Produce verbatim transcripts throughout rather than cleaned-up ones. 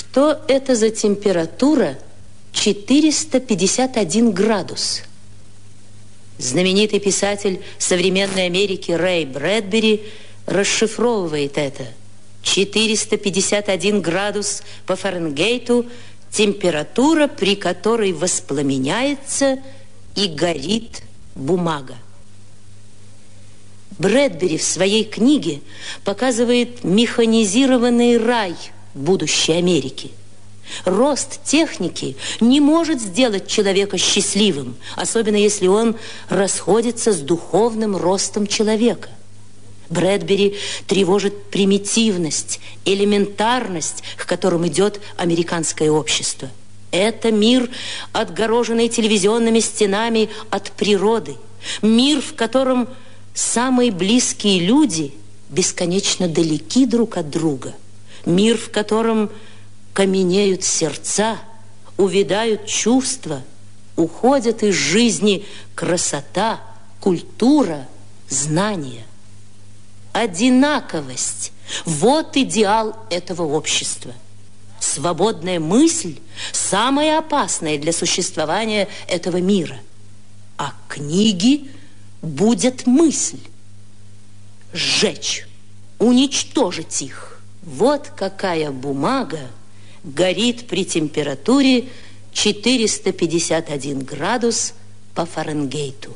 Что это за температура четыреста пятьдесят один градус? Знаменитый писатель современной Америки Рэй Брэдбери расшифровывает это. четыреста пятьдесят один градус по Фаренгейту – температура, при которой воспламеняется и горит бумага. Брэдбери в своей книге показывает механизированный рай будущей Америки. Рост техники не может сделать человека счастливым, особенно если он расходится с духовным ростом человека. Брэдбери тревожит примитивность, элементарность, к которым идет американское общество. Это мир, отгороженный телевизионными стенами от природы. Мир, в котором самые близкие люди бесконечно далеки друг от друга. Мир, в котором каменеют сердца, увядают чувства, уходят из жизни красота, культура, знания. Одинаковость – вот идеал этого общества. Свободная мысль – самая опасная для существования этого мира. А книги будет мысль. Сжечь, уничтожить их. Вот какая бумага горит при температуре четыреста пятьдесят один градус по Фаренгейту.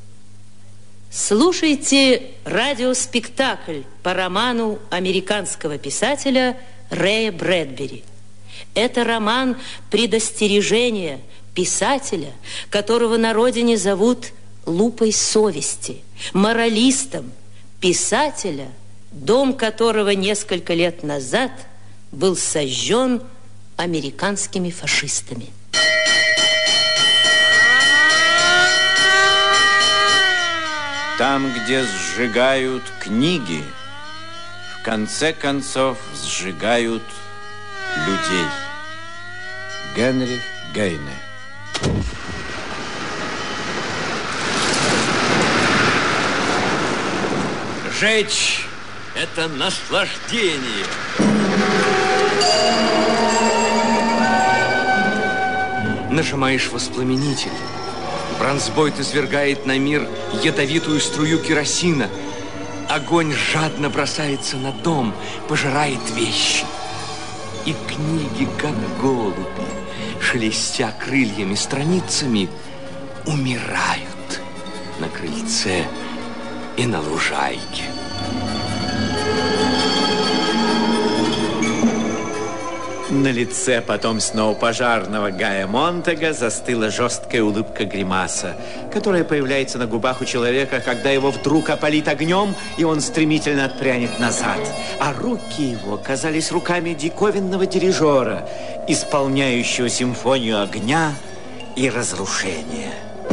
Слушайте радиоспектакль по роману американского писателя Рэя Брэдбери. Это роман предостережения писателя, которого на родине зовут лупой совести, моралистом, писателя, дом которого несколько лет назад был сожжен американскими фашистами. Там, где сжигают книги, в конце концов сжигают людей. Генрих Гейне. Жечь – это наслаждение. Нажимаешь воспламенитель. Бронзбойт извергает на мир ядовитую струю керосина. Огонь жадно бросается на дом, пожирает вещи. И книги, как голуби, шелестя крыльями, страницами, умирают на крыльце и на лужайке. На лице потомственного пожарного Гая Монтега застыла жесткая улыбка гримаса, которая появляется на губах у человека, когда его вдруг опалит огнем, и он стремительно отпрянет назад. А руки его казались руками диковинного дирижера, исполняющего симфонию огня и разрушения.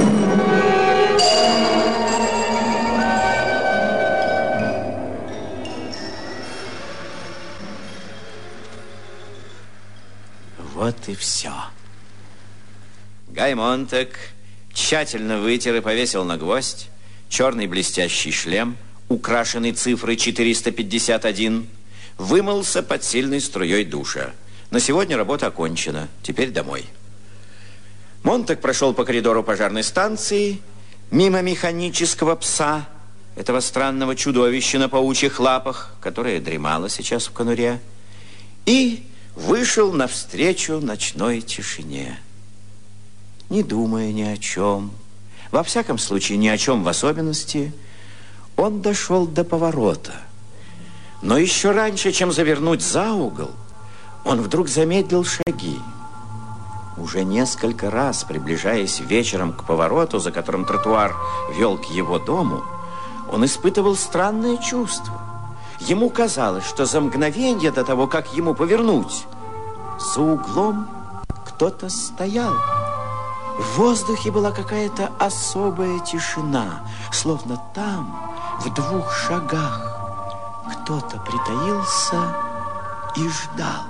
Вот и все. Гай Монтег тщательно вытер и повесил на гвоздь черный блестящий шлем, украшенный цифрой четыреста пятьдесят один, вымылся под сильной струей душа. На сегодня работа окончена. Теперь домой. Монтег прошел по коридору пожарной станции, мимо механического пса, этого странного чудовища на паучьих лапах, которое дремало сейчас в конуре, и вышел навстречу ночной тишине, не думая ни о чем, во всяком случае ни о чем в особенности. Он дошел до поворота, но еще раньше, чем завернуть за угол, он вдруг замедлил шаги. Уже несколько раз, приближаясь вечером к повороту, за которым тротуар вел к его дому, он испытывал странное чувство. Ему казалось, что за мгновение до того, как ему повернуть, за углом кто-то стоял. В воздухе была какая-то особая тишина, словно там, в двух шагах, кто-то притаился и ждал.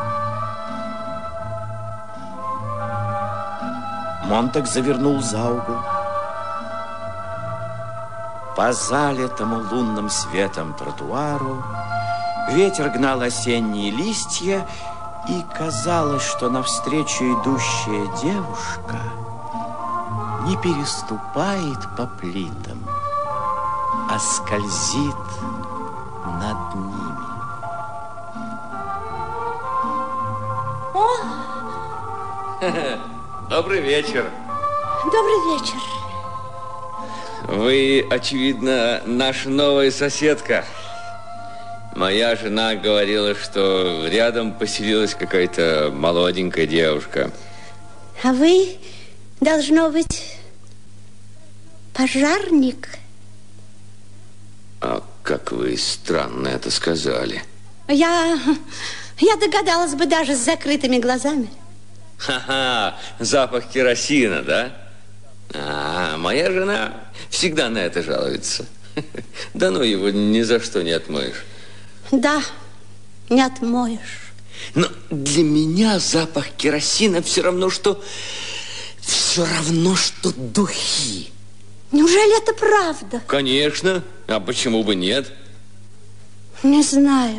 Монтег завернул за угол. По залитому лунным светом тротуару ветер гнал осенние листья, И казалось, что навстречу идущая девушка не переступает по плитам, а скользит над ними. О! Добрый вечер. Добрый вечер. Вы, очевидно, наша новая соседка. Моя жена говорила, что рядом поселилась какая-то молоденькая девушка. А вы, должно быть, пожарник? А как вы странно это сказали. Я, я догадалась бы даже с закрытыми глазами. Ха-ха, запах керосина, да? А, моя жена всегда на это жалуется. Да ну его ни за что не отмоешь. Да, не отмоешь. Но для меня запах керосина все равно, что... Все равно, что духи. Неужели это правда? Конечно. А почему бы нет? Не знаю.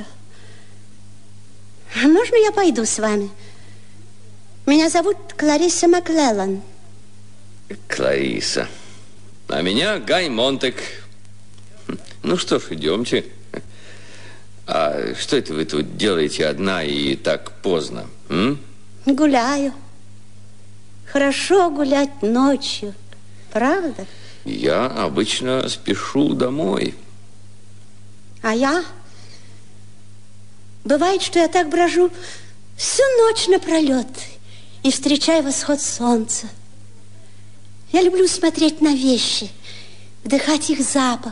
Можно я пойду с вами? Меня зовут Клариса Маклеллан. Клариса. А меня Гай Монтек. Ну что ж, идемте. А что это вы тут делаете одна и так поздно? М? Гуляю. Хорошо гулять ночью, правда? Я обычно спешу домой. А я? Бывает, что я так брожу всю ночь напролет и встречаю восход солнца. Я люблю смотреть на вещи, вдыхать их запах.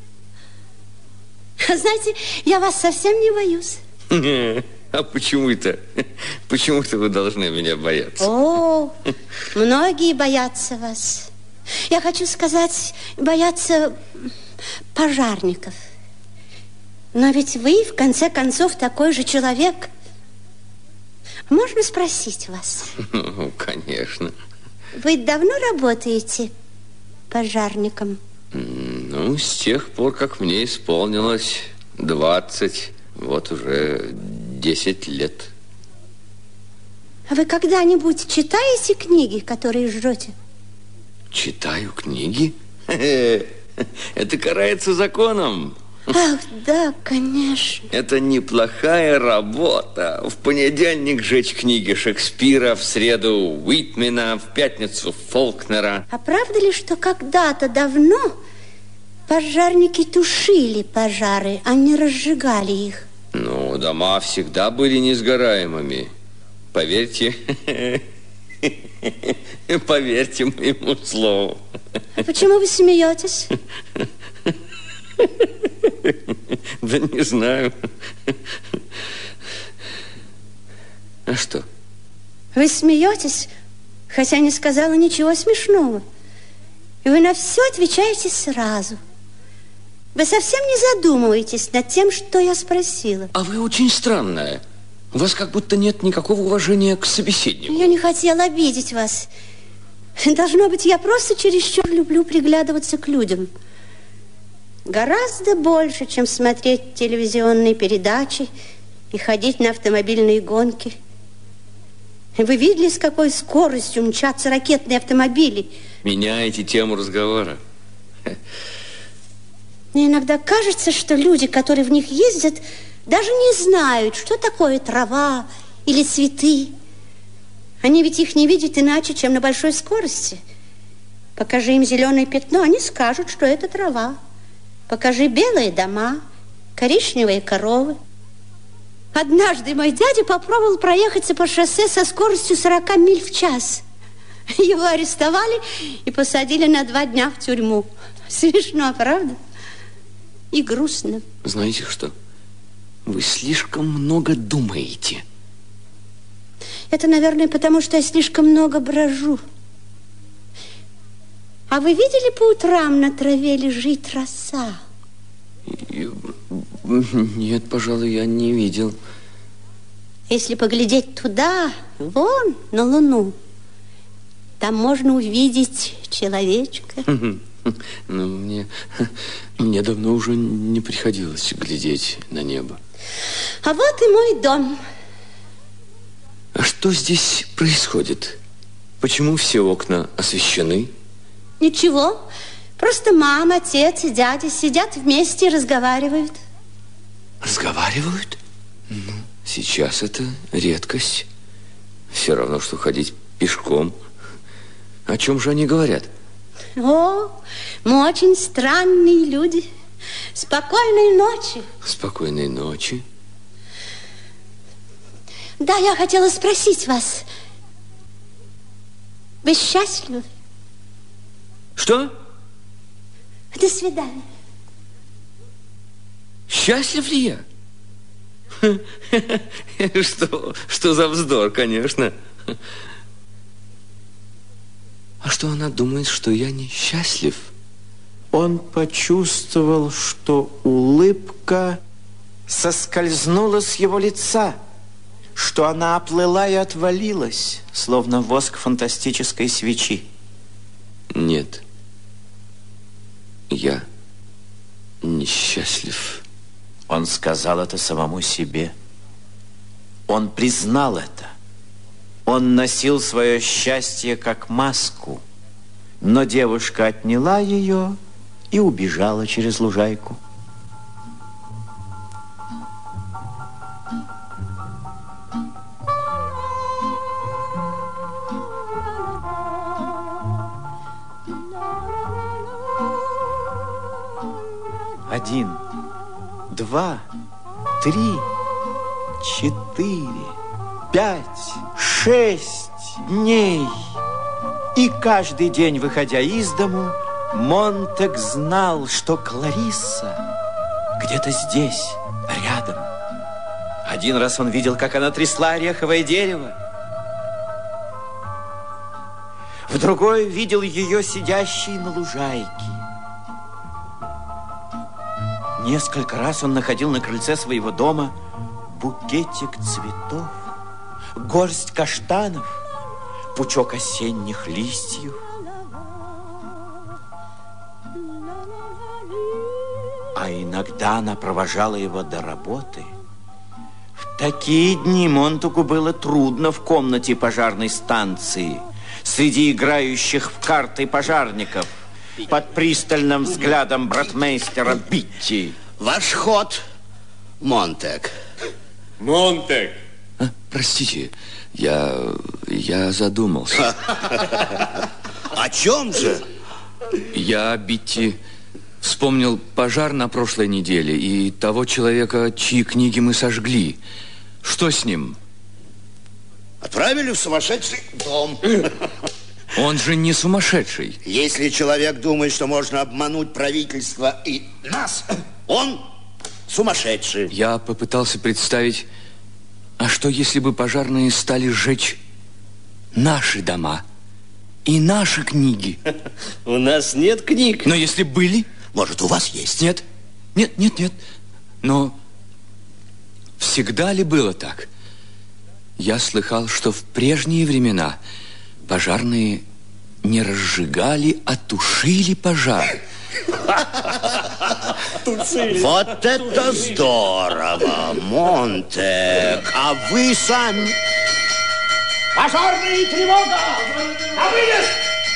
Знаете, я вас совсем не боюсь. А почему это? Почему-то вы должны меня бояться. О, многие боятся вас. Я хочу сказать, боятся пожарников. Но ведь вы, в конце концов, такой же человек. Можно спросить вас? Ну, конечно. Вы давно работаете пожарником? Ну, с тех пор, как мне исполнилось двадцать, вот уже десять лет. А вы когда-нибудь читаете книги, которые жжете? Читаю книги? Это карается законом. Ах, да, конечно. Это неплохая работа. В понедельник жечь книги Шекспира, в среду Уитмена, в пятницу Фолкнера. А правда ли, что когда-то давно пожарники тушили пожары, а не разжигали их? Ну, дома всегда были несгораемыми. Поверьте, поверьте моему слову. А почему вы смеетесь? Да не знаю. А что? Вы смеетесь, хотя не сказала ничего смешного. И вы на все отвечаете сразу. Вы совсем не задумываетесь над тем, что я спросила. А вы очень странная. У вас как будто нет никакого уважения к собеседнику. Я не хотела обидеть вас. Должно быть, я просто чересчур люблю приглядываться к людям. Гораздо больше, чем смотреть телевизионные передачи и ходить на автомобильные гонки. Вы видели, с какой скоростью мчатся ракетные автомобили? Меняете тему разговора. Мне иногда кажется, что люди, которые в них ездят, даже не знают, что такое трава или цветы. Они ведь их не видят иначе, чем на большой скорости. Покажи им зеленое пятно, они скажут, что это трава. Покажи белые дома, коричневые коровы. Однажды мой дядя попробовал проехаться по шоссе со скоростью сорок миль в час. Его арестовали и посадили на два дня в тюрьму. Смешно, правда? И грустно. Знаете что? Вы слишком много думаете. Это, наверное, потому что я слишком много брожу. А вы видели, по утрам на траве лежит роса? Нет, пожалуй, я не видел. Если поглядеть туда, вон, на луну, там можно увидеть человечка. Ну, мне, мне давно уже не приходилось глядеть на небо. А вот и мой дом. Что здесь происходит? Почему все окна освещены? Ничего. Просто мама, отец и дядя сидят вместе и разговаривают. Разговаривают? Ну, сейчас это редкость. Все равно, что ходить пешком. О чем же они говорят? О, мы очень странные люди. Спокойной ночи. Спокойной ночи. Да, я хотела спросить вас. Вы счастливы? Что? До свидания. Счастлив ли я? Что, что за вздор, конечно. А что она думает, что я несчастлив? Он почувствовал, что улыбка соскользнула с его лица, что она оплыла и отвалилась, словно воск фантастической свечи. Нет, я несчастлив. Он сказал это самому себе. Он признал это. Он носил свое счастье как маску, но девушка отняла ее и убежала через лужайку. Один, два, три, четыре, пять, шесть дней. И каждый день, выходя из дому, Монтек знал, что Кларисса где-то здесь, рядом. Один раз он видел, как она трясла ореховое дерево. В другой видел ее сидящей на лужайке. Несколько раз он находил на крыльце своего дома букетик цветов, горсть каштанов, пучок осенних листьев. А иногда она провожала его до работы. В такие дни Монтеку было трудно в комнате пожарной станции, среди играющих в карты пожарников, под пристальным взглядом братмейстера Битти. Ваш ход, Монтек. Монтек! А, простите, я, я задумался. О чем же? Я, Битти, вспомнил пожар на прошлой неделе и того человека, чьи книги мы сожгли. Что с ним? Отправили в сумасшедший дом. Он же не сумасшедший. Если человек думает, что можно обмануть правительство и нас, он сумасшедший. Я попытался представить, а что если бы пожарные стали сжечь наши дома и наши книги? У нас нет книг. Но если были... Может, у вас есть? Нет, нет, нет, нет. Но всегда ли было так? Я слыхал, что в прежние времена пожарные не разжигали, а тушили пожар. Вот это здорово, Монтек. А вы сами... Пожарная тревога! На выезд!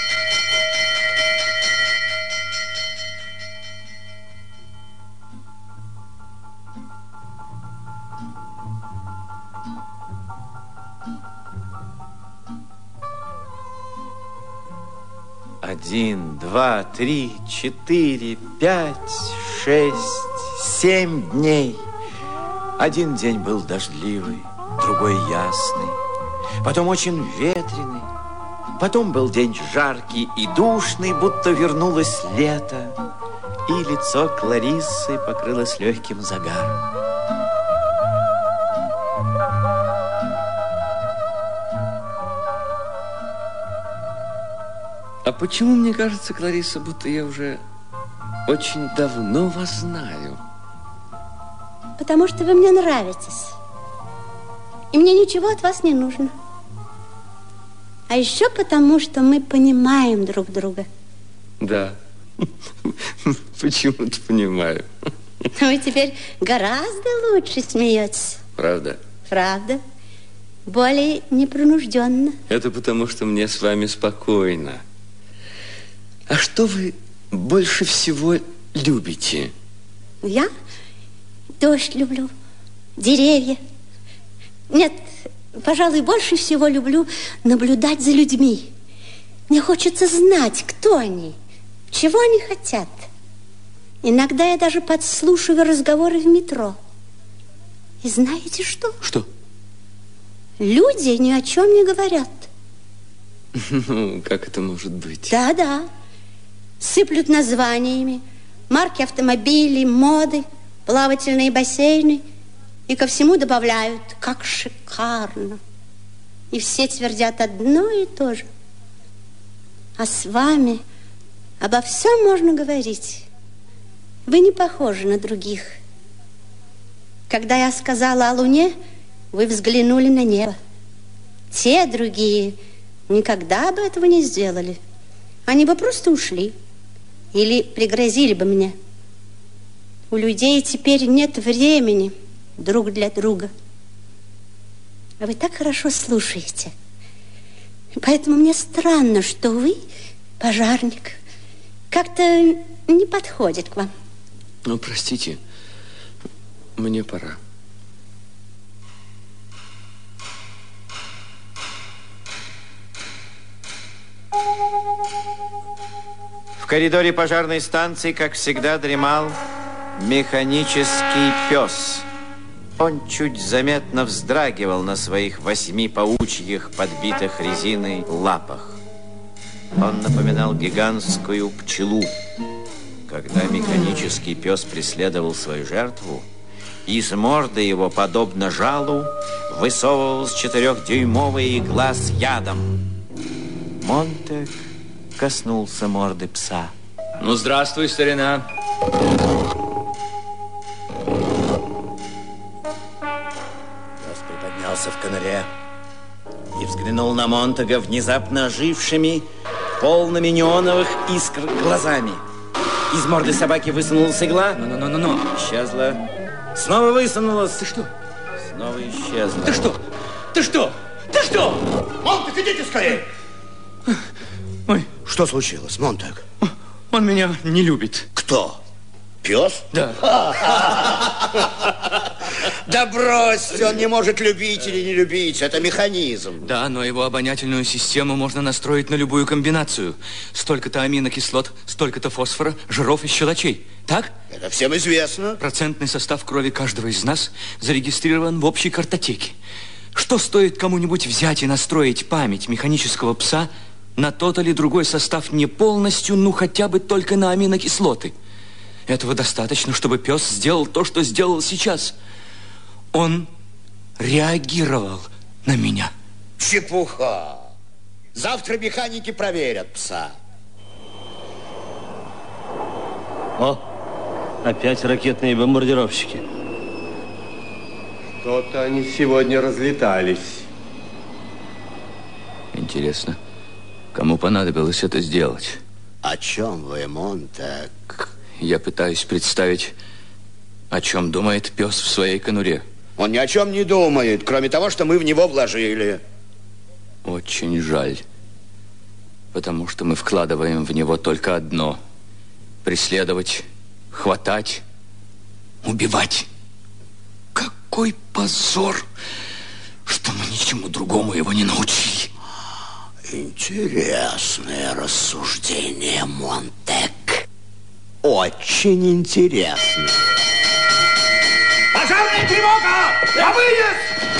Один, два, три, четыре, пять, шесть, семь дней. Один день был дождливый, другой ясный, потом очень ветреный, потом был день жаркий и душный, будто вернулось лето, и лицо Клариссы покрылось легким загаром. А почему мне кажется, Кларисса, будто я уже очень давно вас знаю? Потому что вы мне нравитесь. И мне ничего от вас не нужно. А еще потому, что мы понимаем друг друга. Да. Почему-то понимаю. Вы теперь гораздо лучше смеетесь. Правда? Правда. более непринужденно. Это потому, что мне с вами спокойно. А что вы больше всего любите? Я дождь люблю, деревья. Нет, пожалуй, больше всего люблю наблюдать за людьми. Мне хочется знать, кто они, чего они хотят. Иногда я даже подслушиваю разговоры в метро. И знаете что? Что? Люди ни о чем не говорят. Ну, как это может быть? Да-да. Сыплют названиями, марки автомобилей, моды, плавательные бассейны. И ко всему добавляют, как шикарно. И все твердят одно и то же. А с вами обо всем можно говорить. Вы не похожи на других. Когда я сказала о Луне, вы взглянули на небо. Те другие никогда бы этого не сделали. Они бы просто ушли. Или пригрозили бы мне. У людей теперь нет времени друг для друга. А вы так хорошо слушаете. Поэтому мне странно, что вы, пожарник, как-то не подходит к вам. Ну, простите, мне пора. В коридоре пожарной станции, как всегда, дремал механический пес. Он чуть заметно вздрагивал на своих восьми паучьих, подбитых резиной лапах. Он напоминал гигантскую пчелу. Когда механический пес преследовал свою жертву, из морды его, подобно жалу, высовывалась четырехдюймовая игла с ядом. Монтек коснулся морды пса. Ну, здравствуй, старина. Пес приподнялся в коноре и взглянул на Монтега внезапно ожившими, полными неоновых искр глазами. Из морды собаки высунулась игла. Ну-ну-ну-ну. Исчезла. Снова высунулась. Ты что? Снова исчезла. Ты что? Ты что? Ты что? Монтек, идите скорее! Ой, Что случилось, Монтек? он меня не любит. Кто? Пес? Да. Да бросьте, он не может любить или не любить. Это механизм. Да, но его обонятельную систему можно настроить на любую комбинацию. Столько-то аминокислот, столько-то фосфора, жиров и щелочей. Так? Это всем известно. Процентный состав крови каждого из нас зарегистрирован в общей картотеке. Что стоит кому-нибудь взять и настроить память механического пса на тот или другой состав не полностью, ну хотя бы только на аминокислоты? Этого достаточно, чтобы пес сделал то, что сделал сейчас. Он реагировал на меня. Чепуха. Завтра механики проверят пса. О, опять ракетные бомбардировщики. Что-то они сегодня разлетались. Интересно, кому понадобилось это сделать? О чем вы, Монтек? Я пытаюсь представить, о чем думает пес в своей конуре. Он ни о чем не думает, кроме того, что мы в него вложили. Очень жаль, потому что мы вкладываем в него только одно: преследовать, хватать, убивать. Какой позор, что мы ничему другому его не научили. Интересное рассуждение, Монтек. Очень интересно. Пожарная тревога! На выезд!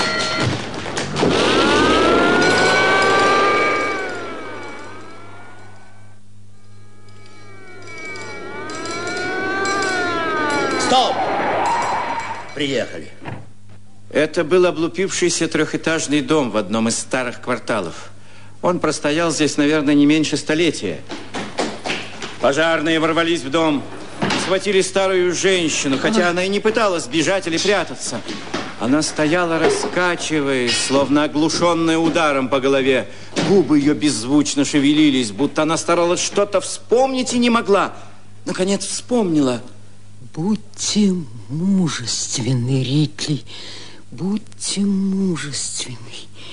Стоп! Приехали. Это был облупившийся трехэтажный дом в одном из старых кварталов. Он простоял здесь, наверное, не меньше столетия. Пожарные ворвались в дом, схватили старую женщину, хотя она и не пыталась бежать или прятаться. Она стояла, раскачиваясь, словно оглушенная ударом по голове. Губы ее беззвучно шевелились, будто она старалась что-то вспомнить и не могла. Наконец вспомнила. Будьте мужественны, Ритли, будьте мужественны.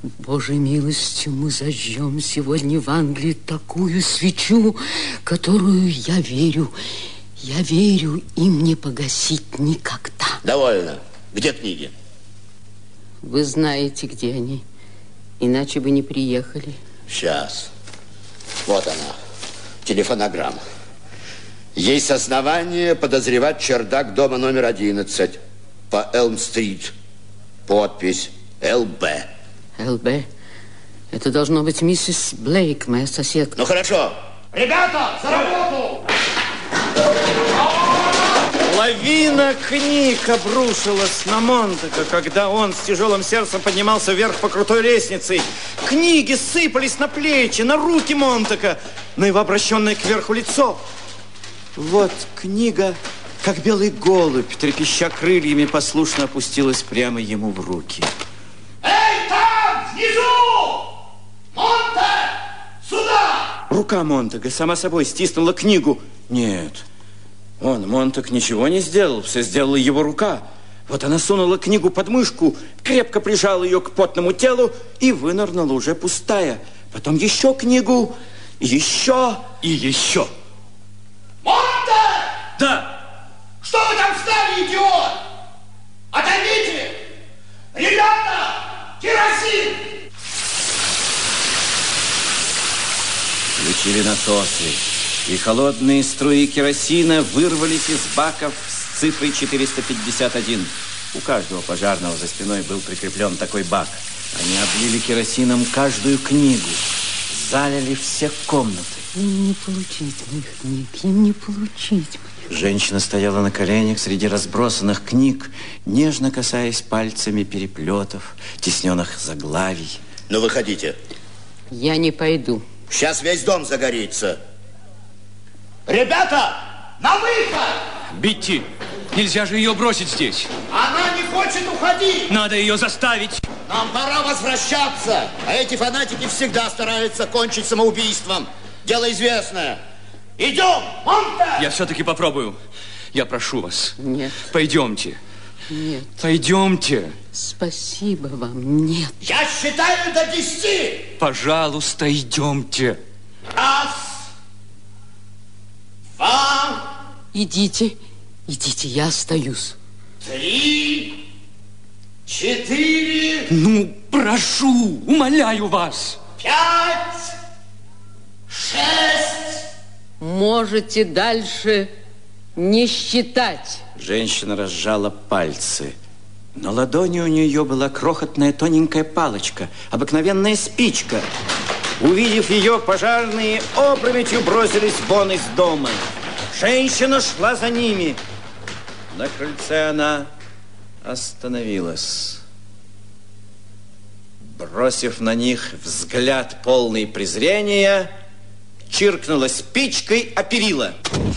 Божьей милостью мы зажжем сегодня в Англии такую свечу, которую я верю, я верю, им не погасить никогда. Довольно. Где книги? Вы знаете, где они, иначе бы не приехали. Сейчас. Вот она, телефонограмма. Есть основание подозревать чердак дома номер одиннадцать по Элм-стрит. Подпись Л Б. Л Б? Это должно быть миссис Блейк, моя соседка. Ну, хорошо. Ребята, за работу! Лавина книг обрушилась на Монтега, когда он с тяжелым сердцем поднимался вверх по крутой лестнице. Книги сыпались на плечи, на руки Монтега, на его обращенное кверху лицо. Вот книга, как белый голубь, трепеща крыльями, послушно опустилась прямо ему в руки. Эй, там, внизу! Монте, сюда! Рука Монтега сама собой стиснула книгу. Нет, он, Монтег, ничего не сделал, все сделала его рука. Вот она сунула книгу под мышку, крепко прижала ее к потному телу и вынырнула уже пустая. Потом еще книгу, еще и еще. Монте! Да! Что вы там встали, идиот? Отойдите! Ребята! Керосин! Включили насосы, и холодные струи керосина вырвались из баков с цифрой четыреста пятьдесят один. У каждого пожарного за спиной был прикреплен такой бак. Они облили керосином каждую книгу, залили все комнаты. Им не получить моих книг, им не получить моих. Женщина стояла на коленях среди разбросанных книг, нежно касаясь пальцами переплетов, тесненных заглавий. Ну, выходите. Я не пойду. Сейчас весь дом загорится. Ребята, на выход! Битти, нельзя же ее бросить здесь. Она не хочет уходить. Надо ее заставить. Нам пора возвращаться. А эти фанатики всегда стараются кончить самоубийством. Дело известное. Идем, Монте! Я все-таки попробую. Я прошу вас. Нет. Пойдемте. Нет. Пойдемте. Спасибо вам, нет. Я считаю до десяти. Пожалуйста, идемте. Раз. Два. Идите, идите, я остаюсь. Три. Четыре. Ну, прошу, умоляю вас. Пять. Шесть. Можете дальше не считать. Женщина разжала пальцы. На ладони у нее была крохотная тоненькая палочка, обыкновенная спичка. Увидев ее, пожарные опрометью бросились вон из дома. Женщина шла за ними. На крыльце она остановилась. Бросив на них взгляд полный презрения, чиркнула спичкой о перила.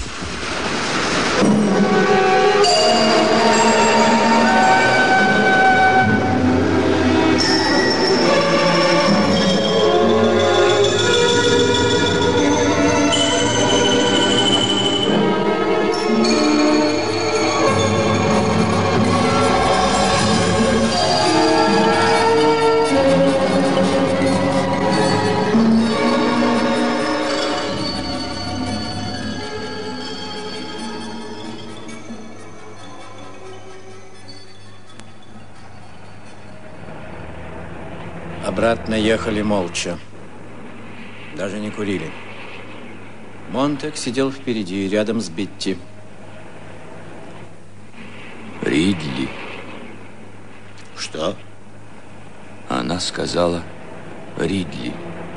Обратно ехали молча. Даже не курили. Монтег сидел впереди, рядом с Битти. Ридли. Что? Она сказала Ридли.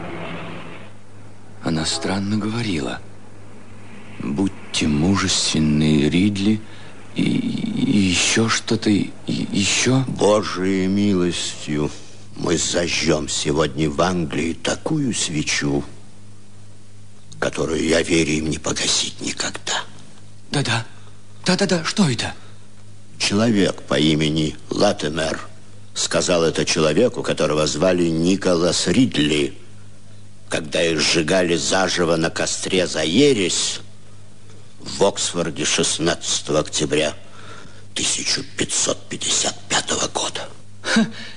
Она странно говорила. Будьте мужественны, Ридли, и, и еще что-то, и, еще. Божией милостью мы зажжем сегодня в Англии такую свечу, которую, я верю, им не погасить никогда. Да-да, да-да-да, что это? Человек по имени Латимер сказал это человеку, которого звали Николас Ридли, когда их сжигали заживо на костре за ересь в Оксфорде шестнадцатого октября тысяча пятьсот пятьдесят пятого года. Ха,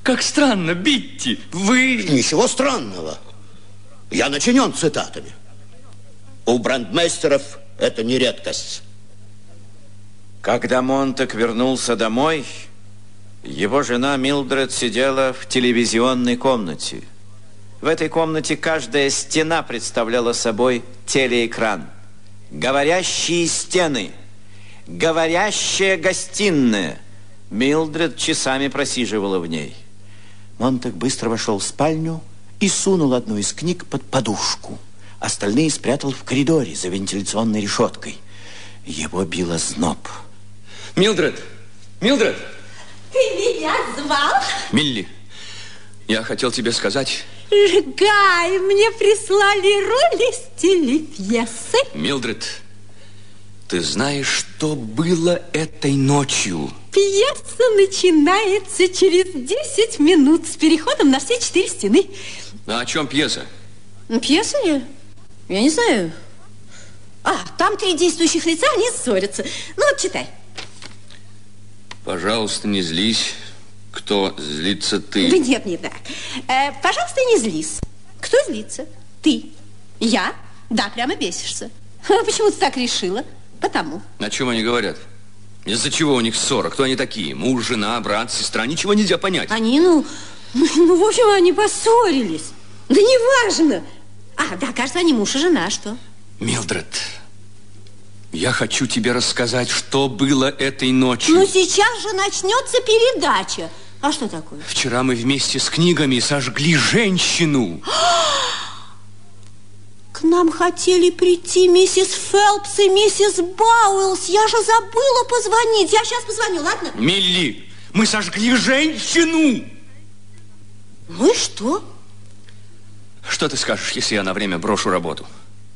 Как странно, Битти, вы... Ничего странного. Я начинен цитатами. У брандмейстеров это не редкость. Когда Монтек вернулся домой, его жена Милдред сидела в телевизионной комнате. В этой комнате каждая стена представляла собой телеэкран. Говорящие стены, говорящая гостиная. Милдред часами просиживала в ней. Монтек быстро вошел в спальню и сунул одну из книг под подушку. Остальные спрятал в коридоре за вентиляционной решеткой. Его било зноб. Милдред! Милдред! Ты меня звал? Милли, я хотел тебе сказать... Гай, мне прислали роль из телепьесы. Милдред, ты знаешь, что было этой ночью? Пьеса начинается через десять минут с переходом на все четыре стены. А о чем пьеса? Пьеса? Я, я не знаю. А, там три действующих лица, они ссорятся. Ну вот, читай. Пожалуйста, не злись. Кто злится, ты? Да нет, не так. Э, пожалуйста, не злись. Кто злится? Ты. Я? Да, прямо бесишься. Почему ты так решила? Потому. О чем они говорят? Из-за чего у них ссора? Кто они такие? Муж, жена, брат, сестра? Ничего нельзя понять. Они, ну, ну, в общем, они поссорились. Да неважно. А, да, кажется, они муж и жена, что? Милдред, я хочу тебе рассказать, что было этой ночью. Ну, сейчас же начнется передача. А что такое? Вчера мы вместе с книгами сожгли женщину. К нам хотели прийти миссис Фелпс и миссис Бауэллс. Я же забыла позвонить. Я сейчас позвоню, ладно? Милли, мы сожгли женщину. Ну и что? Что ты скажешь, если я на время брошу работу?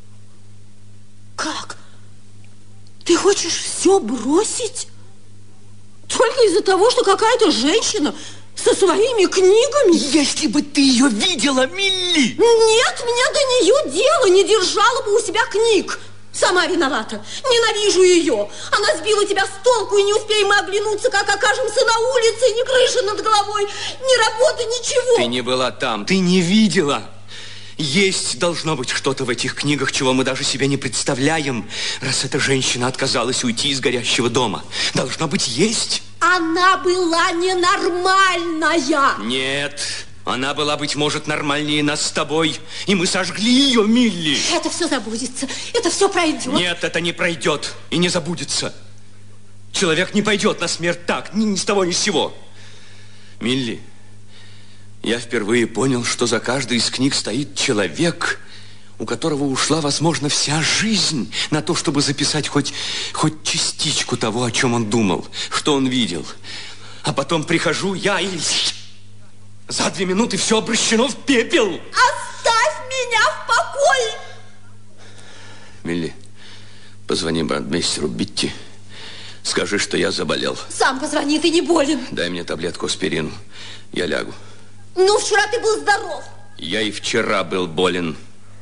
Как? Ты хочешь все бросить? Только из-за того, что какая-то женщина со своими книгами? Если бы ты ее видела, Милли! Нет, мне до нее дела, не держала бы у себя книг. Сама виновата. Ненавижу ее. Она сбила тебя с толку, и не успеем мы оглянуться, как окажемся на улице, ни крыши над головой, ни работы, ничего. Ты не была там, ты не видела. Есть должно быть что-то в этих книгах, чего мы даже себе не представляем, раз эта женщина отказалась уйти из горящего дома. Должно быть, есть. Она была ненормальная. Нет, она была, быть может, нормальнее нас с тобой, и мы сожгли ее, Милли. Это все забудется, это все пройдет. Нет, это не пройдет и не забудется. Человек не пойдет на смерть так, ни, ни с того, ни с сего. Милли, я впервые понял, что за каждой из книг стоит человек, у которого ушла, возможно, вся жизнь на то, чтобы записать хоть, хоть частичку того, о чем он думал, что он видел. А потом прихожу я, и за две минуты все обращено в пепел. Оставь меня в покое! Милли, позвони брандмейстеру Битти. Скажи, что я заболел. Сам позвони, ты не болен. Дай мне таблетку аспирину. Я лягу. Ну, вчера ты был здоров. Я и вчера был болен.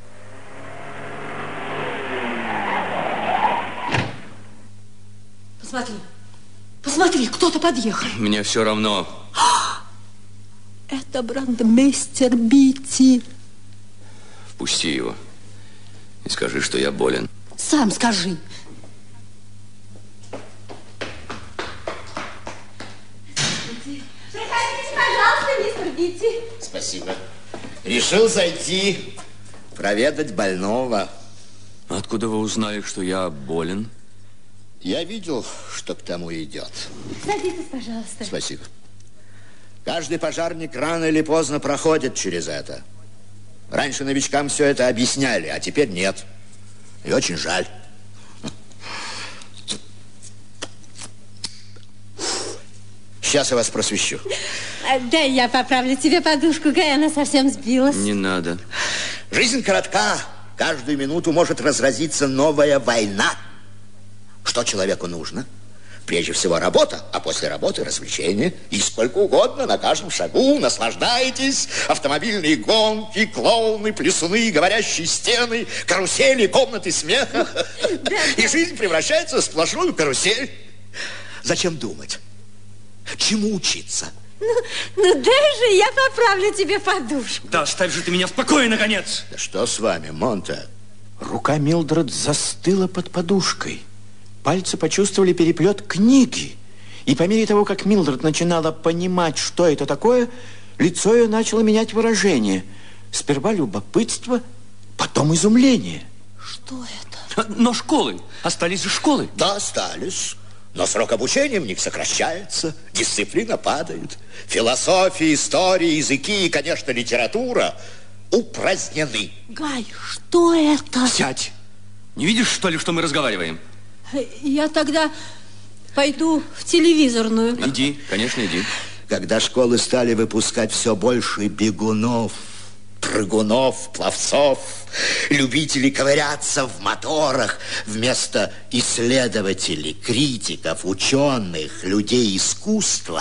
Посмотри, посмотри, кто-то подъехал. Мне все равно. Это брандмейстер Битти. Впусти его и скажи, что я болен. Сам скажи. Проходите, пожалуйста, мистер Битти. Спасибо. Решил зайти, проведать больного. Откуда вы узнали, что я болен? Я видел, что к тому идет. Садитесь, пожалуйста. Спасибо. Каждый пожарник рано или поздно проходит через это. Раньше новичкам все это объясняли, а теперь нет. И очень жаль. Сейчас я вас просвещу. Да, я поправлю тебе подушку, Гай, она совсем сбилась. Не надо. Жизнь коротка. Каждую минуту может разразиться новая война. Что человеку нужно? Прежде всего работа, а после работы развлечения. И сколько угодно, на каждом шагу наслаждайтесь. Автомобильные гонки, клоуны, плясуны, говорящие стены, карусели, комнаты смеха. И жизнь превращается в сплошную карусель. Зачем думать? Чему учиться? Ну, ну дай же я поправлю тебе подушку. Да оставь же ты меня в покое, наконец. Да что с вами, Монте? Рука Милдред застыла под подушкой. Пальцы почувствовали переплет книги. И по мере того, как Милдред начинала понимать, что это такое, лицо ее начало менять выражение. Сперва любопытство, потом изумление. Что это? Но школы. Остались же школы. Да, остались. Но срок обучения в них сокращается, дисциплина падает. Философия, история, языки и, конечно, литература упразднены. Гай, что это? Сядь. Не видишь, что ли, что мы разговариваем? Я тогда пойду в телевизорную. Иди, конечно, иди. Когда школы стали выпускать все больше бегунов, прыгунов, пловцов, любителей ковыряться в моторах, вместо исследователей, критиков, ученых, людей искусства,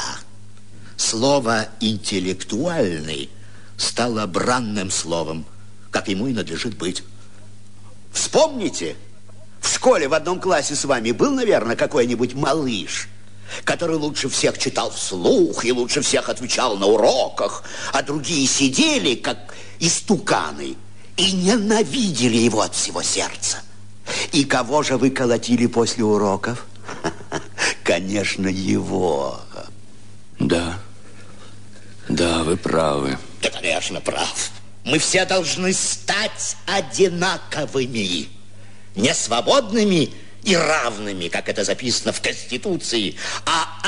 слово «интеллектуальный» стало бранным словом, как ему и надлежит быть. Вспомните, в школе в одном классе с вами был, наверное, какой-нибудь малыш, который лучше всех читал вслух и лучше всех отвечал на уроках, а другие сидели, как истуканы, и ненавидели его от всего сердца. И кого же вы колотили после уроков? Конечно, его. Да, да, вы правы. Да, конечно, прав. Мы все должны стать одинаковыми, не свободными и равными, как это записано в Конституции, а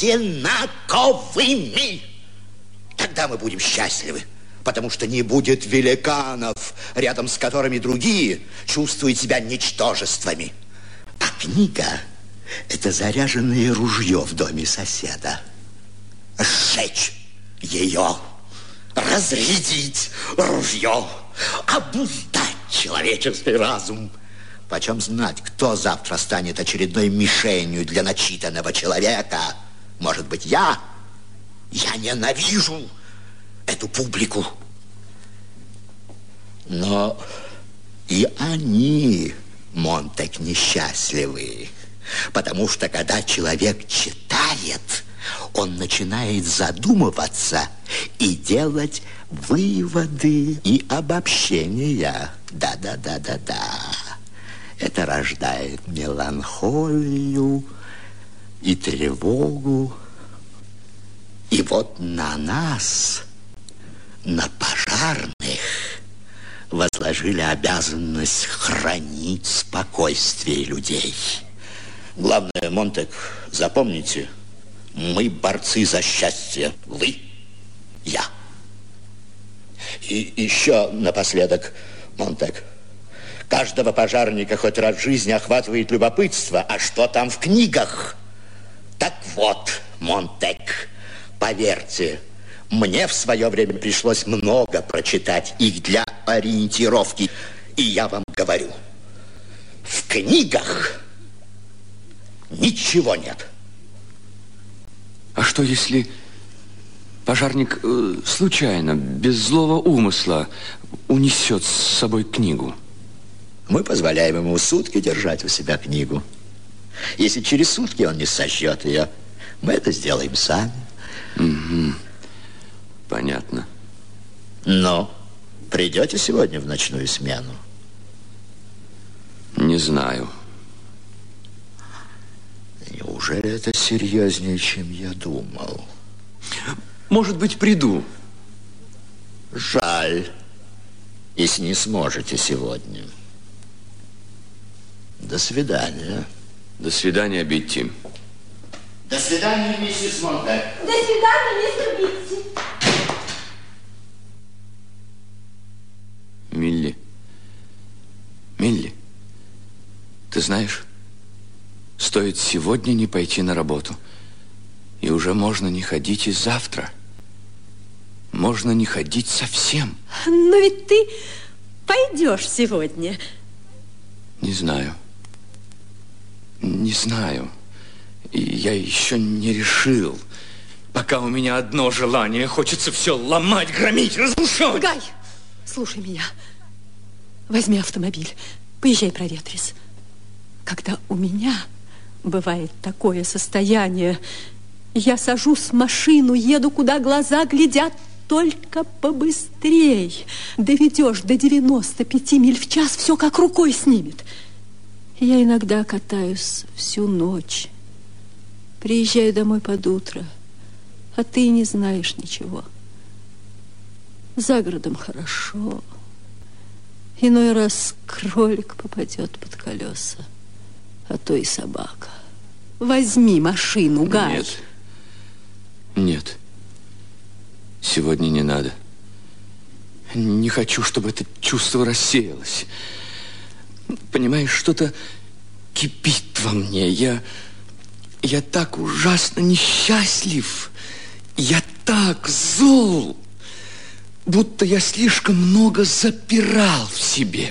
одинаковыми. Тогда мы будем счастливы, потому что не будет великанов, рядом с которыми другие чувствуют себя ничтожествами. А книга – это заряженное ружье в доме соседа. Сжечь ее, разрядить ружье, обуздать человеческий разум. Почем знать, кто завтра станет очередной мишенью для начитанного человека? Может быть, я? Я ненавижу эту публику. Но и они, Монтек, несчастливы. Потому что, когда человек читает, он начинает задумываться и делать выводы и обобщения. Да-да-да-да-да. Это рождает меланхолию и тревогу. И вот на нас, на пожарных, возложили обязанность хранить спокойствие людей. Главное, Монтек, запомните, мы борцы за счастье. Вы, я. И еще напоследок, Монтек, каждого пожарника хоть раз в жизни охватывает любопытство. А что там в книгах? Так вот, Монтек, поверьте, мне в свое время пришлось много прочитать их для ориентировки. И я вам говорю, в книгах ничего нет. А что, если пожарник э, случайно, без злого умысла, унесет с собой книгу? Мы позволяем ему сутки держать у себя книгу. Если через сутки он не сожжет ее, мы это сделаем сами. Угу. Понятно. Но придете сегодня в ночную смену? Не знаю. Неужели это серьезнее, чем я думал? Может быть, приду. Жаль, если не сможете сегодня. До свидания. До свидания, Битти. До свидания, миссис Монтек. До свидания, мистер Битти. Милли. Милли, ты знаешь, стоит сегодня не пойти на работу. И уже можно не ходить и завтра. Можно не ходить совсем. Но ведь ты пойдешь сегодня. Не знаю. Не знаю. И я еще не решил. Пока у меня одно желание. Хочется все ломать, громить, разрушать. Гай, слушай меня. Возьми автомобиль. Поезжай проветрись. Когда у меня бывает такое состояние, Я сажусь в машину, еду, куда глаза глядят, только побыстрей. Доведешь до девяноста пяти миль в час, все как рукой снимет. Я иногда катаюсь всю ночь. Приезжаю домой под утро, а ты не знаешь ничего. За городом хорошо. Иной раз кролик попадет под колеса, а то и собака. Возьми машину, Гай. Нет. Нет. Сегодня не надо. Не хочу, чтобы это чувство рассеялось. Понимаешь, что-то кипит во мне. Я, я так ужасно несчастлив. Я так зол. Будто я слишком много запирал в себе.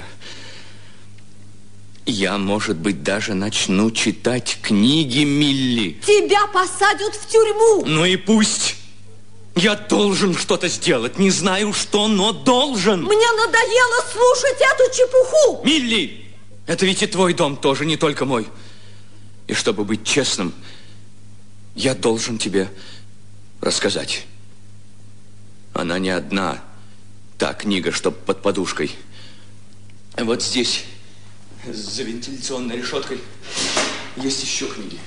Я, может быть, даже начну читать книги Милли. Тебя посадят в тюрьму. Ну и пусть. Я должен что-то сделать. Не знаю что, но должен. Мне надоело слушать эту чепуху. Милли, это ведь и твой дом тоже, не только мой. И чтобы быть честным, я должен тебе рассказать. Она не одна. Та книга, что под подушкой. Вот здесь, за вентиляционной решеткой, есть еще книги.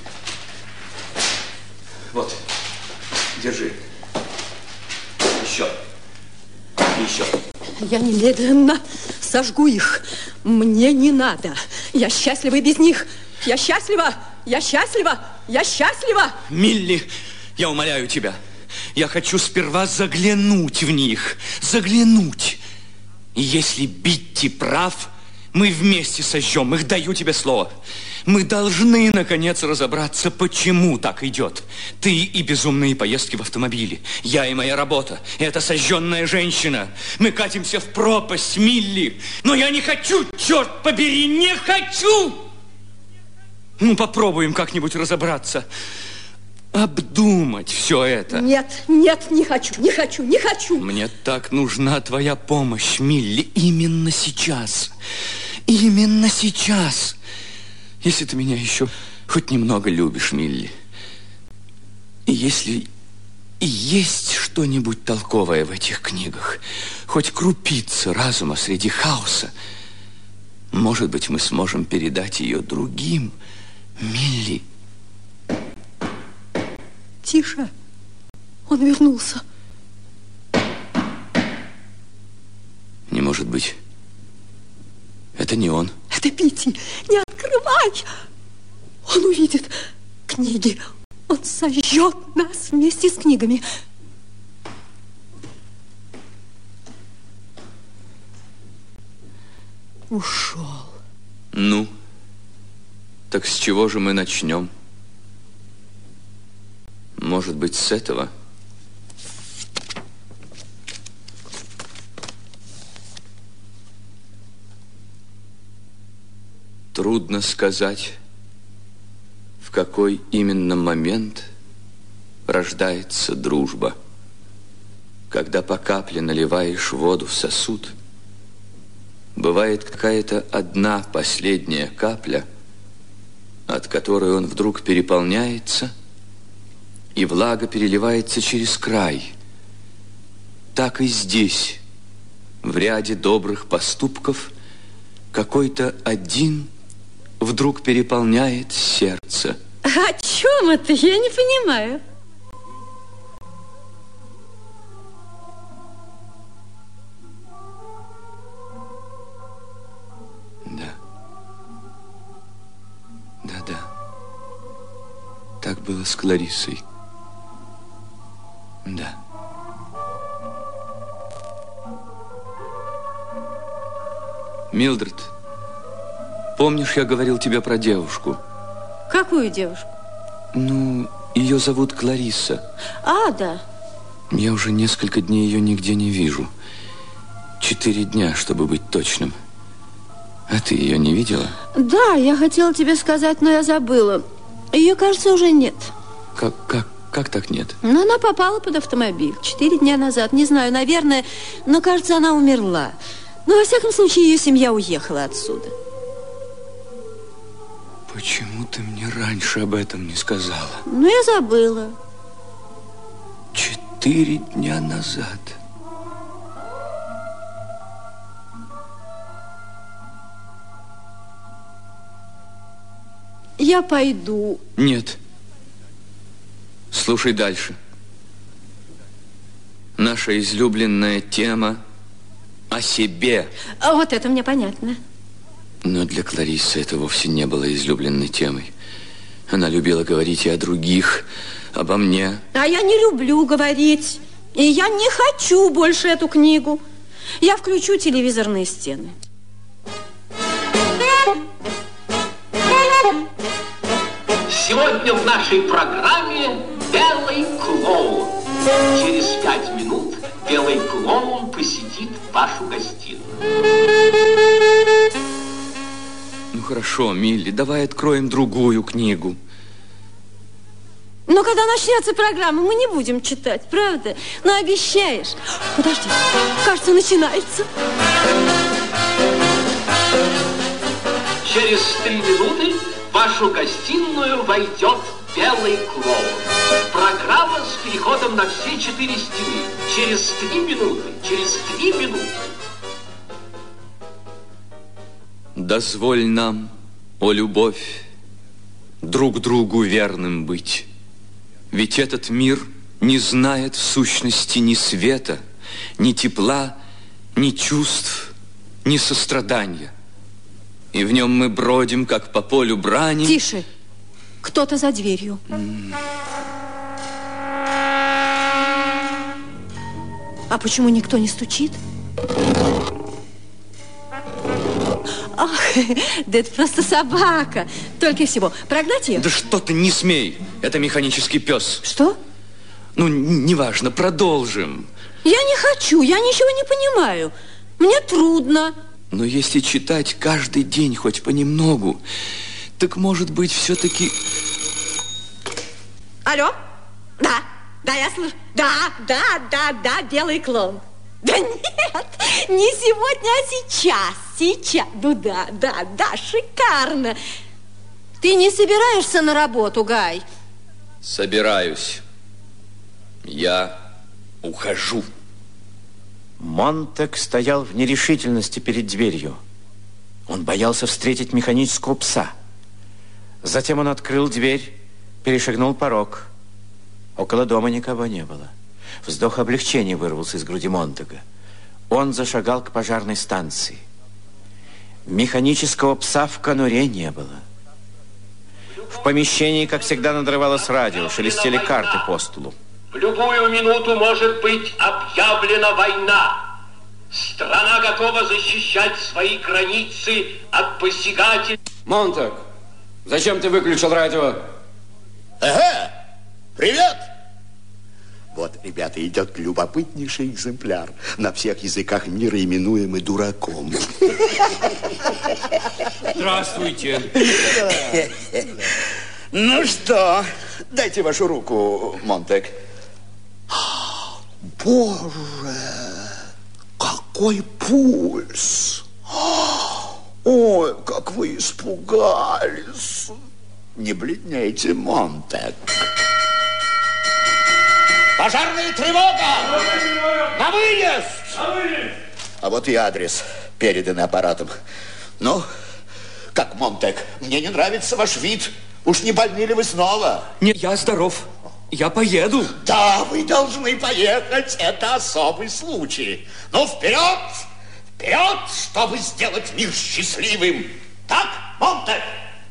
Вот, держи. Еще. Еще. Я немедленно сожгу их. Мне не надо. Я счастлива и без них. Я счастлива. Я счастлива. Я счастлива. Милли, я умоляю тебя. Я хочу сперва заглянуть в них. Заглянуть. И если Битти прав, мы вместе сожжем их, даю тебе слово. Мы должны, наконец, разобраться, почему так идет. Ты и безумные поездки в автомобиле. Я и моя работа. И эта сожженная женщина. Мы катимся в пропасть, Милли. Но я не хочу, черт побери, не хочу! Ну, попробуем как-нибудь разобраться. Обдумать все это. Нет, нет, не хочу, не хочу, не хочу. Мне так нужна твоя помощь, Милли, именно сейчас. Именно сейчас. Если ты меня еще хоть немного любишь, Милли. И если и есть что-нибудь толковое в этих книгах, хоть крупица разума среди хаоса, может быть, мы сможем передать ее другим, Милли. Тише. Он вернулся. Не может быть. Это не он. Это Питти. Не открывай. Он увидит книги. Он сожжет нас вместе с книгами. Ушел. Ну, так с чего же мы начнем? Может быть, с этого? Трудно сказать, в какой именно момент рождается дружба. Когда по капле наливаешь воду в сосуд, бывает какая-то одна последняя капля, от которой он вдруг переполняется, и влага переливается через край. Так и здесь, в ряде добрых поступков, какой-то один вдруг переполняет сердце. О чем это? Я не понимаю. Да. Да-да. Так было с Клариссой. Да. Милдред, помнишь, я говорил тебе про девушку? Какую девушку? Ну, ее зовут Кларисса. А, да. Я уже несколько дней ее нигде не вижу. Четыре дня, чтобы быть точным. А ты ее не видела? Да, я хотела тебе сказать, но я забыла. Ее, кажется, уже нет. Как, как, как так нет? Но она попала под автомобиль четыре дня назад. Не знаю, наверное, но, кажется, она умерла. Но, во всяком случае, ее семья уехала отсюда. Почему ты мне раньше об этом не сказала? Ну, я забыла. Четыре дня назад. Я пойду. Нет. Слушай дальше. Наша излюбленная тема о себе. А вот это мне понятно. Но для Клариссы это вовсе не было излюбленной темой. Она любила говорить и о других, обо мне. А я не люблю говорить. И я не хочу больше эту книгу. Я включу телевизорные стены. Сегодня в нашей программе «Белый клоун». Через пять минут белый клоун посетит вашу гостиную. Ну хорошо, Милли, давай откроем другую книгу. Но когда начнется программа, мы не будем читать, правда? Но обещаешь? Подожди, кажется, начинается. Через три минуты в вашу гостиную войдет белый клоун. Программа с переходом на все четыре стены. Через три минуты. Через три минуты. Дозволь нам, о любовь, друг другу верным быть. Ведь этот мир не знает в сущности ни света, ни тепла, ни чувств, ни сострадания. И в нем мы бродим, как по полю брани. Тише, кто-то за дверью. Mm. А почему никто не стучит? Ах, да это просто собака. Только и всего. Прогнать ее? Да что ты, не смей. Это механический пес. Что? Ну, неважно, продолжим. Я не хочу, я ничего не понимаю. Мне трудно. Но если читать каждый день хоть понемногу, так, может быть, все-таки... Алло? Да, да, я слышу. Да, да, да, да, белый клоун. Да нет, не сегодня, а сейчас, сейчас. Ну да, да, да, шикарно. Ты не собираешься на работу, Гай? Собираюсь. Я ухожу. Монтек стоял в нерешительности перед дверью. Он боялся встретить механического пса. Затем он открыл дверь, перешагнул порог. Около дома никого не было. Вздох облегчения вырвался из груди Монтега. Он зашагал к пожарной станции. Механического пса в конуре не было. В помещении, как всегда, надрывалось радио, шелестели карты по столу. В любую минуту может быть объявлена война. Страна готова защищать свои границы от посягателей. Монтек, зачем ты выключил радио? Ага, привет! Вот, ребята, идет любопытнейший экземпляр. На всех языках мира именуемый дураком. Здравствуйте. Ну что, дайте вашу руку, Монтек. Боже, какой пульс! Ой, как вы испугались! Не бледнейте, Монтек. Пожарная тревога! На выезд! На выезд! А вот и адрес, переданный аппаратом. Ну, как, Монтек, мне не нравится ваш вид. Уж не больны ли вы снова? Нет, я здоров. Я поеду. Да, вы должны поехать. Это особый случай. Ну, вперед! Вперед, чтобы сделать мир счастливым. Так, Монтек?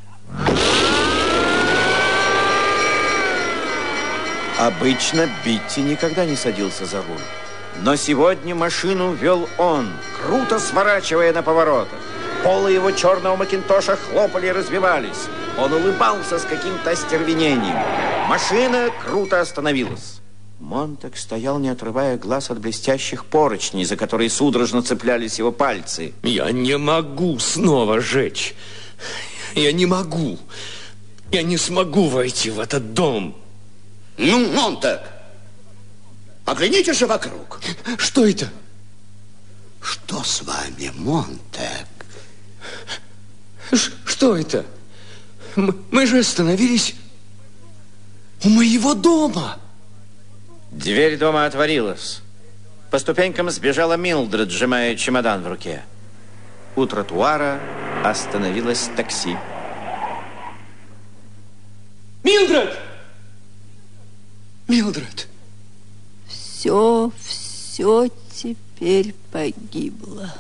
Обычно Битти никогда не садился за руль. Но сегодня машину вел он, круто сворачивая на поворотах. Полы его черного макинтоша хлопали и развивались. Он улыбался с каким-то остервенением. Машина круто остановилась. Монтек стоял, не отрывая глаз от блестящих поручней, за которые судорожно цеплялись его пальцы. Я не могу снова жечь. Я не могу. Я не смогу войти в этот дом. Ну, Монтек, огляните же вокруг. Что это? Что с вами, Монтек? Ш- что это? Мы, мы же остановились у моего дома. Дверь дома отворилась. По ступенькам сбежала Милдред, сжимая чемодан в руке. У тротуара остановилось такси. Милдред! Милдред! Все, все теперь погибло.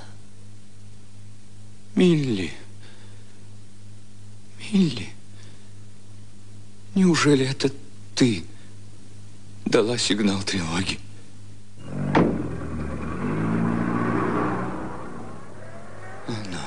Милли. Милли. Неужели это ты дала сигнал тревоги? Она.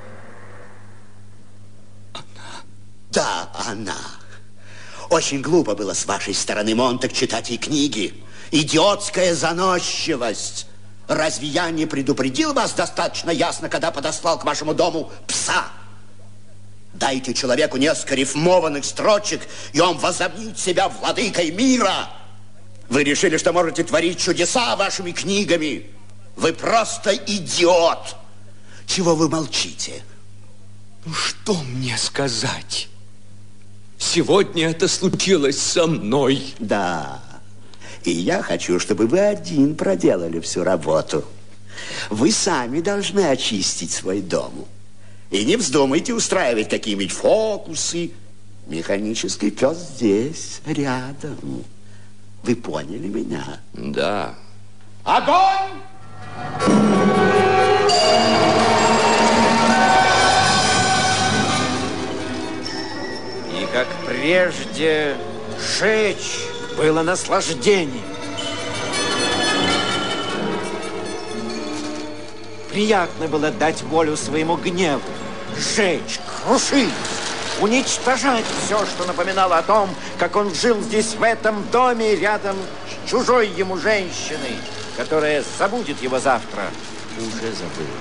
Она. Да, она. Очень глупо было с вашей стороны, Монтек, читать ей книги. Идиотская заносчивость. Разве я не предупредил вас достаточно ясно, когда подослал к вашему дому пса? Дайте человеку несколько рифмованных строчек, и он возомнит себя владыкой мира. Вы решили, что можете творить чудеса вашими книгами. Вы просто идиот. Чего вы молчите? Ну, что мне сказать? Сегодня это случилось со мной. Да. И я хочу, чтобы вы один проделали всю работу. Вы сами должны очистить свой дом. И не вздумайте устраивать какие-нибудь фокусы. Механический пес здесь, рядом. Вы поняли меня? Да. Огонь! И как прежде, жечь было наслаждением. Приятно было дать волю своему гневу, сжечь, крушить, уничтожать все, что напоминало о том, как он жил здесь, в этом доме, рядом с чужой ему женщиной, которая забудет его завтра. Уже забыла.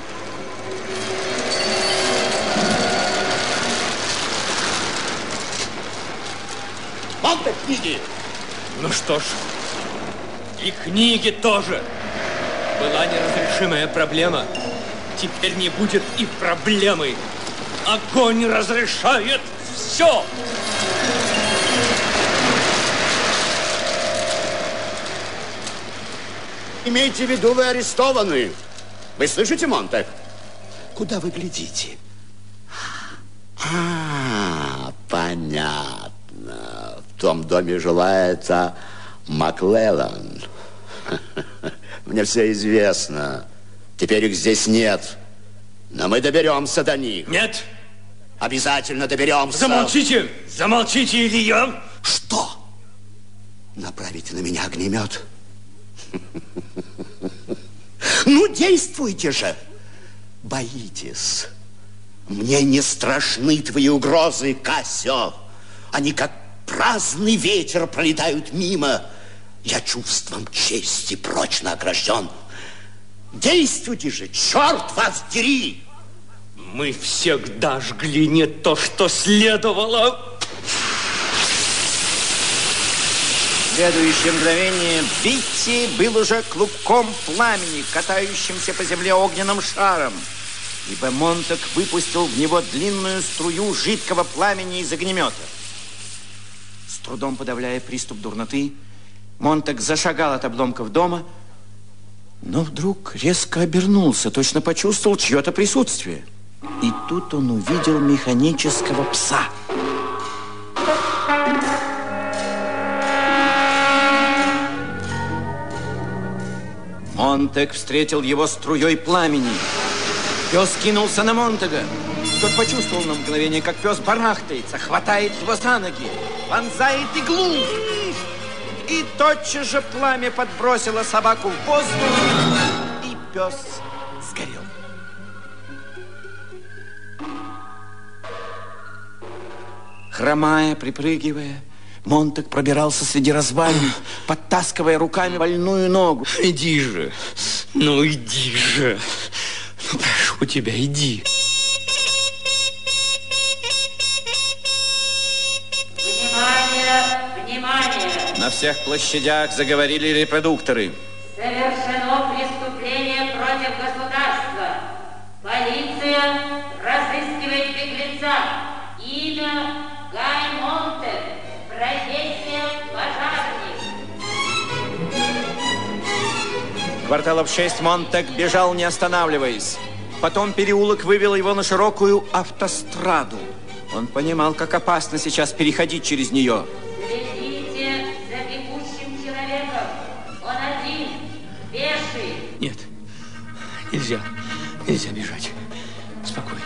Монтек, книги! Ну что ж, и книги тоже. Была неразрешимая проблема. Теперь не будет и проблемы. Огонь разрешает все. Имейте в виду, вы арестованы. Вы слышите, Монтек? Куда вы глядите? А, понятно. В том доме жила эта Маклеллан. Мне все известно. Теперь их здесь нет. Но мы доберемся до них. Нет. Обязательно доберемся. Замолчите! Замолчите, или я... Что? Направите на меня огнемет? Ну, действуйте же. Боитесь. Мне не страшны твои угрозы, Кассио. Они как праздный ветер пролетают мимо. Я чувством чести прочно огражден. Действуйте же, черт вас дери! Мы всегда жгли не то, что следовало. В следующее мгновение Витти был уже клубком пламени, катающимся по земле огненным шаром, ибо Монтек выпустил в него длинную струю жидкого пламени из огнемета. С трудом подавляя приступ дурноты, Монтек зашагал от обломков дома, но вдруг резко обернулся, точно почувствовал чье-то присутствие. И тут он увидел механического пса. Монтек встретил его струей пламени. Пес кинулся на Монтега. Тот почувствовал на мгновение, как пес барахтается, хватает его за ноги, вонзает иглу. И тотчас же пламя подбросило собаку в воздух, и пес сгорел. Хромая, припрыгивая, Монтек пробирался среди развалин, подтаскивая руками больную ногу. Иди же, ну иди же, ну прошу тебя, иди. Внимание, внимание! На всех площадях заговорили репродукторы. Совершено преступление против государства. Полиция разыскивает беглеца. Имя Гай Монтек. Профессия пожарник. Кварталов шесть Монтек бежал, не останавливаясь. Потом переулок вывел его на широкую автостраду. Он понимал, как опасно сейчас переходить через нее. Следите за бегущим человеком. Он один, пеший. Нет, нельзя, нельзя бежать. Спокойно.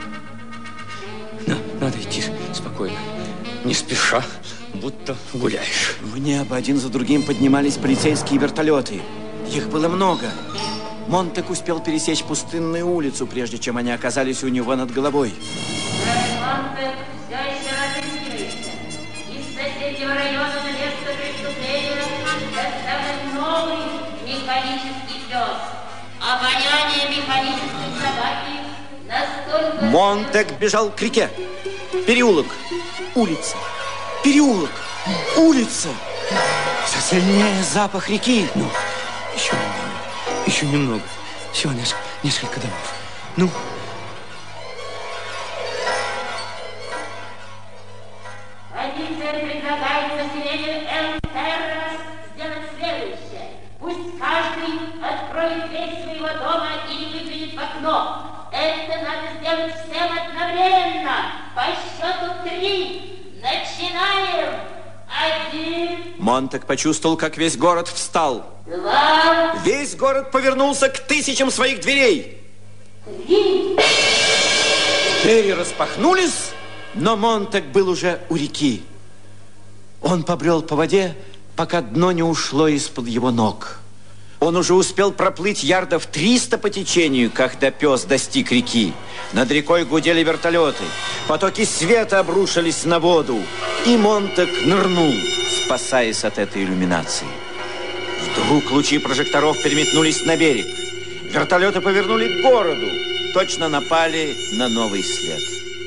На, надо идти спокойно, не спеша, будто гуляешь. В небо один за другим поднимались полицейские вертолеты. Их было много. Монтек успел пересечь пустынную улицу, прежде чем они оказались у него над головой. Монтек все еще разыскивается. Из соседнего района на место преступления доставлен новый механический пес. Обоняние механической собаки настолько... Монтек бежал к реке. Переулок. Улица. Переулок. Улица. Все сильнее запах реки. Ну, еще немного. Еще немного. Всего несколько, несколько домов. Ну. Полиция предлагает населению Эл-Террас сделать следующее. Пусть каждый откроет дверь своего дома или выглянет в окно. Это надо сделать всем одновременно. По счету три. Начинаем. Один. Монтек почувствовал, как весь город встал. Два. Весь город повернулся к тысячам своих дверей. Три. Двери распахнулись, но Монтек был уже у реки. Он побрел по воде, пока дно не ушло из-под его ног. Он уже успел проплыть ярдов триста по течению, когда пес достиг реки. Над рекой гудели вертолеты. Потоки света обрушились на воду. И Монтек нырнул, спасаясь от этой иллюминации. Вдруг лучи прожекторов переметнулись на берег. Вертолеты повернули к городу. Точно напали на новый след.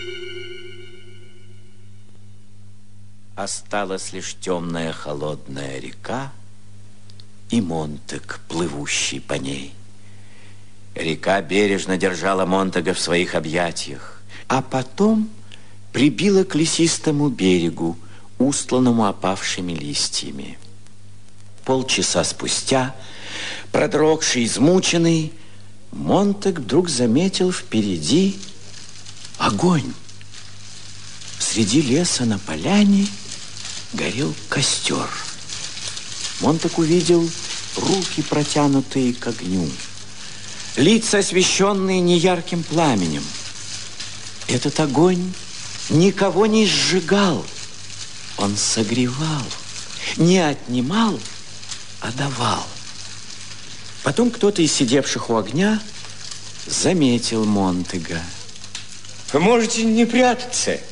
Осталась лишь темная холодная река и Монтек, плывущий по ней. Река бережно держала Монтега в своих объятиях, а потом прибила к лесистому берегу, устланному опавшими листьями. Полчаса спустя, продрогший, измученный, Монтек вдруг заметил впереди огонь. Среди леса на поляне горел костер. Монтек увидел руки, протянутые к огню, лица, освещенные неярким пламенем. Этот огонь никого не сжигал, он согревал, не отнимал, а давал. Потом кто-то из сидевших у огня заметил Монтега. Вы можете не прятаться.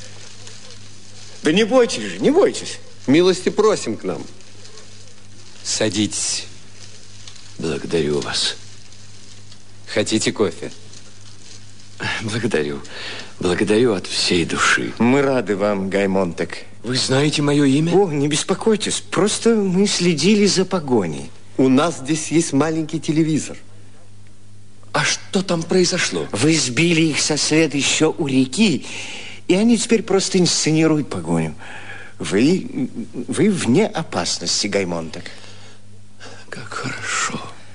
Да не бойтесь же, не бойтесь. Милости просим к нам. Садитесь. Благодарю вас. Хотите кофе? Благодарю. Благодарю от всей души. Мы рады вам, Гай Монтек. Вы знаете мое имя? О, не беспокойтесь. Просто мы следили за погоней. У нас здесь есть маленький телевизор. А что там произошло? Вы сбили их со следа еще у реки, и они теперь просто инсценируют погоню. Вы, вы вне опасности, Гай Монтек. Как хорошо.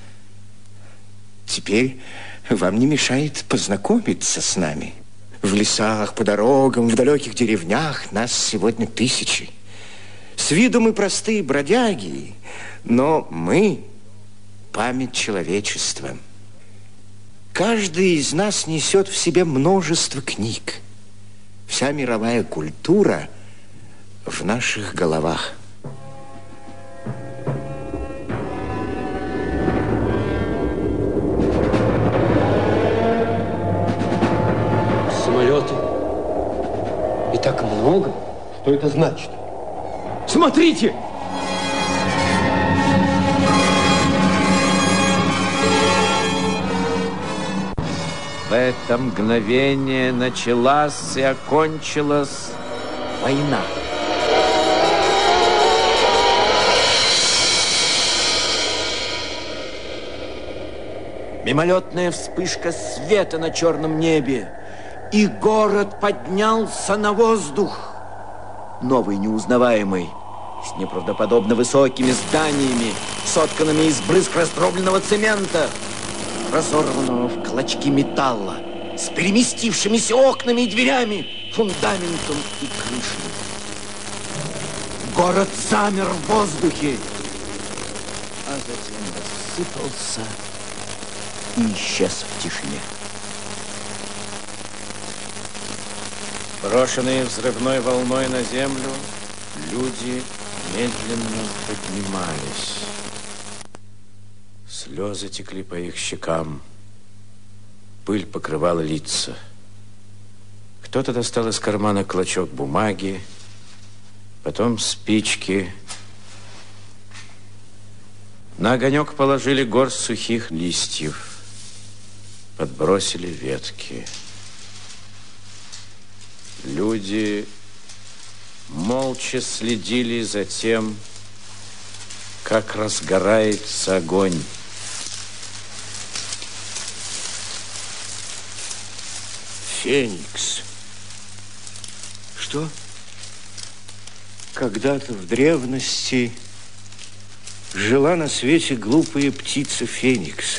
Теперь вам не мешает познакомиться с нами. В лесах, по дорогам, в далеких деревнях нас сегодня тысячи. С виду мы простые бродяги, но мы память человечества. Каждый из нас несет в себе множество книг. Вся мировая культура в наших головах. Самолеты. И так много. Что это значит? Смотрите! В это мгновение началась и окончилась война. Мимолетная вспышка света на черном небе, и город поднялся на воздух. Новый, неузнаваемый, с неправдоподобно высокими зданиями, сотканными из брызг раздробленного цемента, разорванного в клочки металла, с переместившимися окнами и дверями, фундаментом и крышей. Город замер в воздухе, а затем рассыпался и исчез в тишине. Брошенные взрывной волной на землю, люди медленно поднимались. Слезы текли по их щекам, пыль покрывала лица. Кто-то достал из кармана клочок бумаги, потом спички. На огонек положили горсть сухих листьев, подбросили ветки. Люди молча следили за тем, как разгорается огонь. Феникс. Что? Когда-то в древности жила на свете глупая птица Феникс.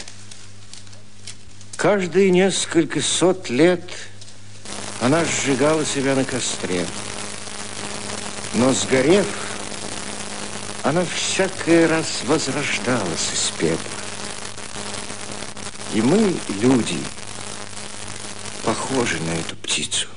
Каждые несколько сот лет она сжигала себя на костре. Но сгорев, она всякий раз возрождалась из пепла. И мы, люди, похожи на эту птицу.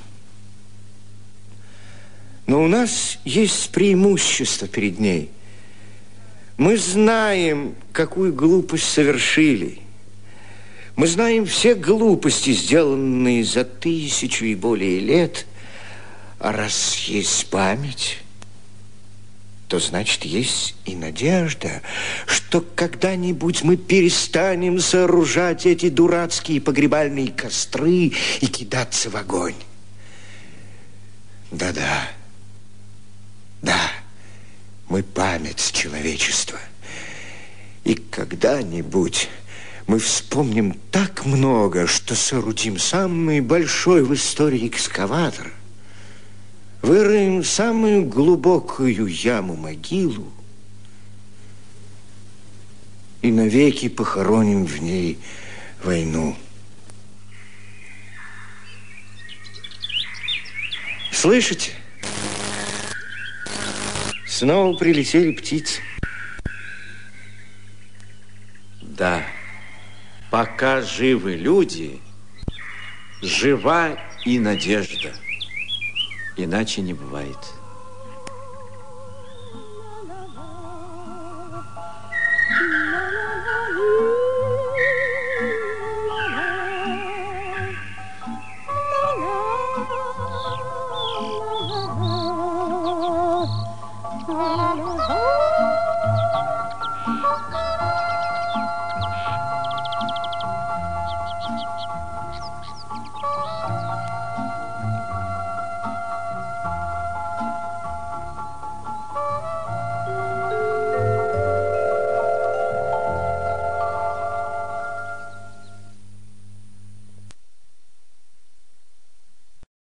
Но у нас есть преимущество перед ней. Мы знаем, какую глупость совершили. Мы знаем все глупости, сделанные за тысячу и более лет. А раз есть память, то значит есть и надежда, что когда-нибудь мы перестанем сооружать эти дурацкие погребальные костры и кидаться в огонь. Да-да, да, мы память человечества. И когда-нибудь мы вспомним так много, что соорудим самый большой в истории экскаватор, выроем самую глубокую яму-могилу и навеки похороним в ней войну. Слышите? Снова прилетели птицы. Да, пока живы люди, жива и надежда. Иначе не бывает.